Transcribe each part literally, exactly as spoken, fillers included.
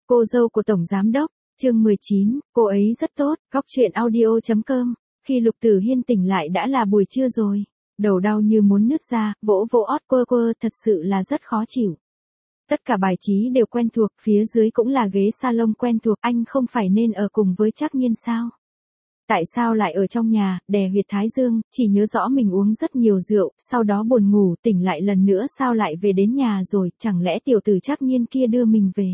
Cô dâu của Tổng Giám Đốc, chương mười chín, cô ấy rất tốt, góc chuyện audio.com. Khi Lục Tử Hiên tỉnh lại đã là buổi trưa rồi. Đầu đau như muốn nứt ra, vỗ vỗ ót quơ quơ, thật sự là rất khó chịu. Tất cả bài trí đều quen thuộc, phía dưới cũng là ghế salon quen thuộc, anh không phải nên ở cùng với Trác Nhiên sao? Tại sao lại ở trong nhà, đè huyệt thái dương, chỉ nhớ rõ mình uống rất nhiều rượu, sau đó buồn ngủ, tỉnh lại lần nữa sao lại về đến nhà rồi, chẳng lẽ tiểu tử Trác Nhiên kia đưa mình về?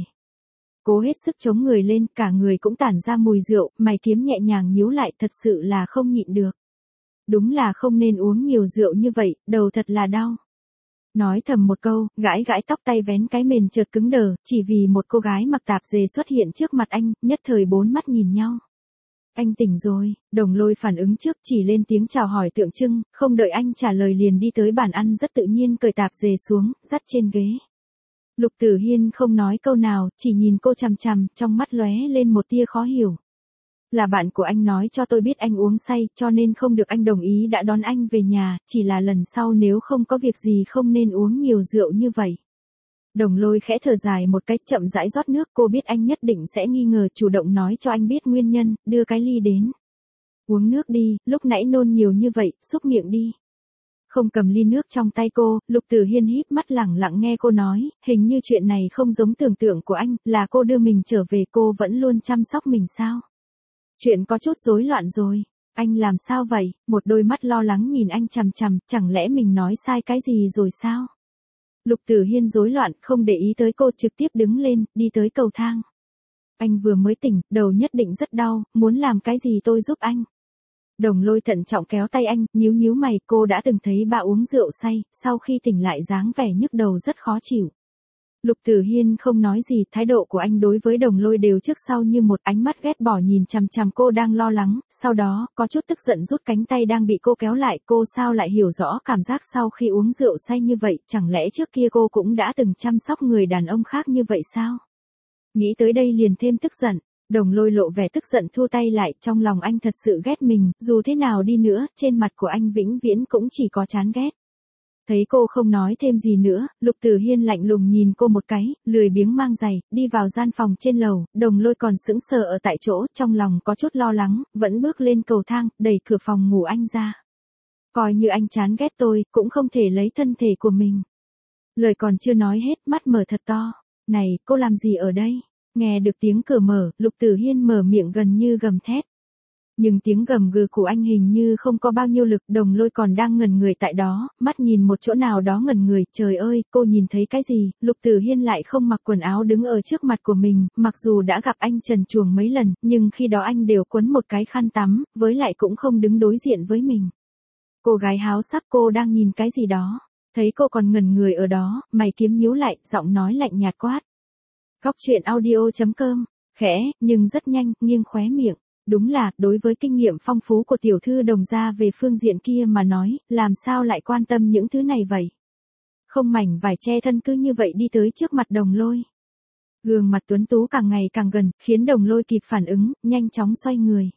Cố hết sức chống người lên, cả người cũng tản ra mùi rượu, mày kiếm nhẹ nhàng nhíu lại, thật sự là không nhịn được. Đúng là không nên uống nhiều rượu như vậy, đầu thật là đau. Nói thầm một câu, gãi gãi tóc tay vén cái mền chợt cứng đờ, chỉ vì một cô gái mặc tạp dề xuất hiện trước mặt anh, nhất thời bốn mắt nhìn nhau. Anh tỉnh rồi, Đồng Lôi phản ứng trước chỉ lên tiếng chào hỏi tượng trưng, không đợi anh trả lời liền đi tới bàn ăn rất tự nhiên cởi tạp dề xuống, dắt trên ghế. Lục Tử Hiên không nói câu nào, chỉ nhìn cô chằm chằm, trong mắt lóe lên một tia khó hiểu. Là bạn của anh nói cho tôi biết anh uống say, cho nên không được anh đồng ý đã đón anh về nhà, chỉ là lần sau nếu không có việc gì không nên uống nhiều rượu như vậy. Đồng Lôi khẽ thở dài một cách chậm rãi rót nước, cô biết anh nhất định sẽ nghi ngờ, chủ động nói cho anh biết nguyên nhân, đưa cái ly đến. Uống nước đi, lúc nãy nôn nhiều như vậy, xúc miệng đi. Không cầm ly nước trong tay cô, Lục Tử Hiên híp mắt lẳng lặng nghe cô nói, hình như chuyện này không giống tưởng tượng của anh, là cô đưa mình trở về, cô vẫn luôn chăm sóc mình sao? Chuyện có chút rối loạn rồi, anh làm sao vậy? Một đôi mắt lo lắng nhìn anh chằm chằm, chẳng lẽ mình nói sai cái gì rồi sao? Lục Tử Hiên rối loạn, không để ý tới cô, trực tiếp đứng lên, đi tới cầu thang. Anh vừa mới tỉnh, đầu nhất định rất đau, muốn làm cái gì tôi giúp anh. Đồng Lôi thận trọng kéo tay anh, nhíu nhíu mày, cô đã từng thấy bà uống rượu say, sau khi tỉnh lại dáng vẻ nhức đầu rất khó chịu. Lục Tử Hiên không nói gì, thái độ của anh đối với Đồng Lôi đều trước sau như một, ánh mắt ghét bỏ nhìn chằm chằm cô đang lo lắng, sau đó, có chút tức giận rút cánh tay đang bị cô kéo lại, cô sao lại hiểu rõ cảm giác sau khi uống rượu say như vậy, chẳng lẽ trước kia cô cũng đã từng chăm sóc người đàn ông khác như vậy sao? Nghĩ tới đây liền thêm tức giận. Đồng Lôi lộ vẻ tức giận thua tay lại, trong lòng anh thật sự ghét mình, dù thế nào đi nữa, trên mặt của anh vĩnh viễn cũng chỉ có chán ghét. Thấy cô không nói thêm gì nữa, Lục Tử Hiên lạnh lùng nhìn cô một cái, lười biếng mang giày, đi vào gian phòng trên lầu, Đồng Lôi còn sững sờ ở tại chỗ, trong lòng có chút lo lắng, vẫn bước lên cầu thang, đẩy cửa phòng ngủ anh ra. Coi như anh chán ghét tôi, cũng không thể lấy thân thể của mình. Lời còn chưa nói hết, mắt mở thật to. Này, cô làm gì ở đây? Nghe được tiếng cửa mở, Lục Tử Hiên mở miệng gần như gầm thét. Nhưng tiếng gầm gừ của anh hình như không có bao nhiêu lực, Đồng Lôi còn đang ngẩn người tại đó, mắt nhìn một chỗ nào đó ngẩn người, trời ơi, cô nhìn thấy cái gì? Lục Tử Hiên lại không mặc quần áo đứng ở trước mặt của mình, mặc dù đã gặp anh trần truồng mấy lần, nhưng khi đó anh đều quấn một cái khăn tắm, với lại cũng không đứng đối diện với mình. Cô gái háo sắc, cô đang nhìn cái gì đó? Thấy cô còn ngẩn người ở đó, mày kiếm nhíu lại, giọng nói lạnh nhạt quát. Góc chuyện audio.com, khẽ, nhưng rất nhanh, nghiêng khóe miệng. Đúng là, đối với kinh nghiệm phong phú của tiểu thư Đồng gia về phương diện kia mà nói, làm sao lại quan tâm những thứ này vậy? Không mảnh vải che thân cứ như vậy đi tới trước mặt Đồng Lôi. Gương mặt tuấn tú càng ngày càng gần, khiến Đồng Lôi kịp phản ứng, nhanh chóng xoay người.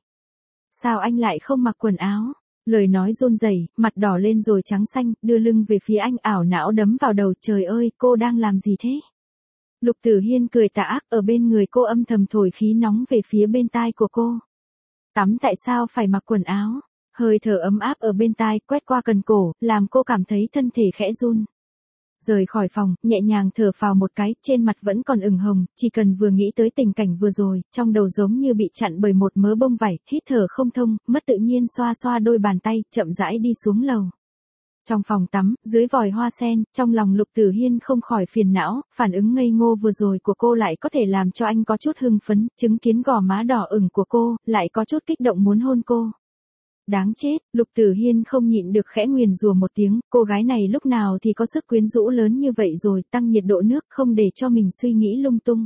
Sao anh lại không mặc quần áo? Lời nói run rẩy, mặt đỏ lên rồi trắng xanh, đưa lưng về phía anh, ảo não đấm vào đầu, trời ơi, cô đang làm gì thế? Lục Tử Hiên cười tà ác, ở bên người cô âm thầm thổi khí nóng về phía bên tai của cô. Tắm tại sao phải mặc quần áo? Hơi thở ấm áp ở bên tai, quét qua cần cổ, làm cô cảm thấy thân thể khẽ run. Rời khỏi phòng, nhẹ nhàng thở phào một cái, trên mặt vẫn còn ửng hồng, chỉ cần vừa nghĩ tới tình cảnh vừa rồi, trong đầu giống như bị chặn bởi một mớ bông vải, hít thở không thông, mất tự nhiên xoa xoa đôi bàn tay, chậm rãi đi xuống lầu. Trong phòng tắm, dưới vòi hoa sen, trong lòng Lục Tử Hiên không khỏi phiền não, phản ứng ngây ngô vừa rồi của cô lại có thể làm cho anh có chút hưng phấn, chứng kiến gò má đỏ ửng của cô, lại có chút kích động muốn hôn cô. Đáng chết, Lục Tử Hiên không nhịn được khẽ nguyền rủa một tiếng, cô gái này lúc nào thì có sức quyến rũ lớn như vậy rồi, tăng nhiệt độ nước không để cho mình suy nghĩ lung tung.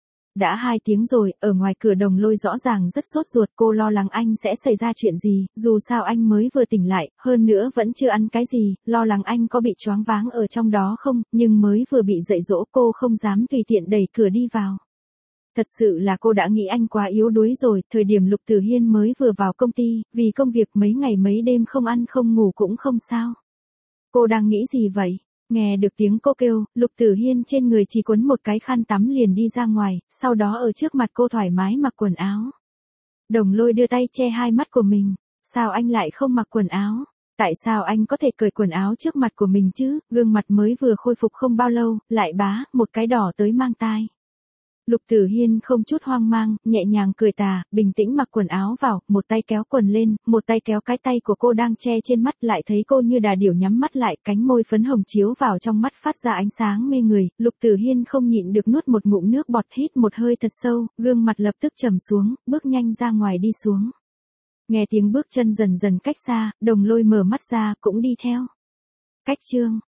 Đã hai tiếng rồi, ở ngoài cửa Đồng Lôi rõ ràng rất sốt ruột, cô lo lắng anh sẽ xảy ra chuyện gì, dù sao anh mới vừa tỉnh lại, hơn nữa vẫn chưa ăn cái gì, lo lắng anh có bị choáng váng ở trong đó không, nhưng mới vừa bị dạy dỗ cô không dám tùy tiện đẩy cửa đi vào. Thật sự là cô đã nghĩ anh quá yếu đuối rồi, thời điểm Lục Tử Hiên mới vừa vào công ty, vì công việc mấy ngày mấy đêm không ăn không ngủ cũng không sao. Cô đang nghĩ gì vậy? Nghe được tiếng cô kêu, Lục Tử Hiên trên người chỉ quấn một cái khăn tắm liền đi ra ngoài, sau đó ở trước mặt cô thoải mái mặc quần áo. Đồng Lôi đưa tay che hai mắt của mình, sao anh lại không mặc quần áo? Tại sao anh có thể cởi quần áo trước mặt của mình chứ? Gương mặt mới vừa khôi phục không bao lâu, lại bá, một cái đỏ tới mang tai. Lục Tử Hiên không chút hoang mang, nhẹ nhàng cười tà, bình tĩnh mặc quần áo vào, một tay kéo quần lên, một tay kéo cái tay của cô đang che trên mắt, lại thấy cô như đà điểu nhắm mắt lại, cánh môi phấn hồng chiếu vào trong mắt phát ra ánh sáng mê người. Lục Tử Hiên không nhịn được nuốt một ngụm nước bọt, hít một hơi thật sâu, gương mặt lập tức trầm xuống, bước nhanh ra ngoài đi xuống. Nghe tiếng bước chân dần dần cách xa, Đồng Lôi mở mắt ra, cũng đi theo. Cách chương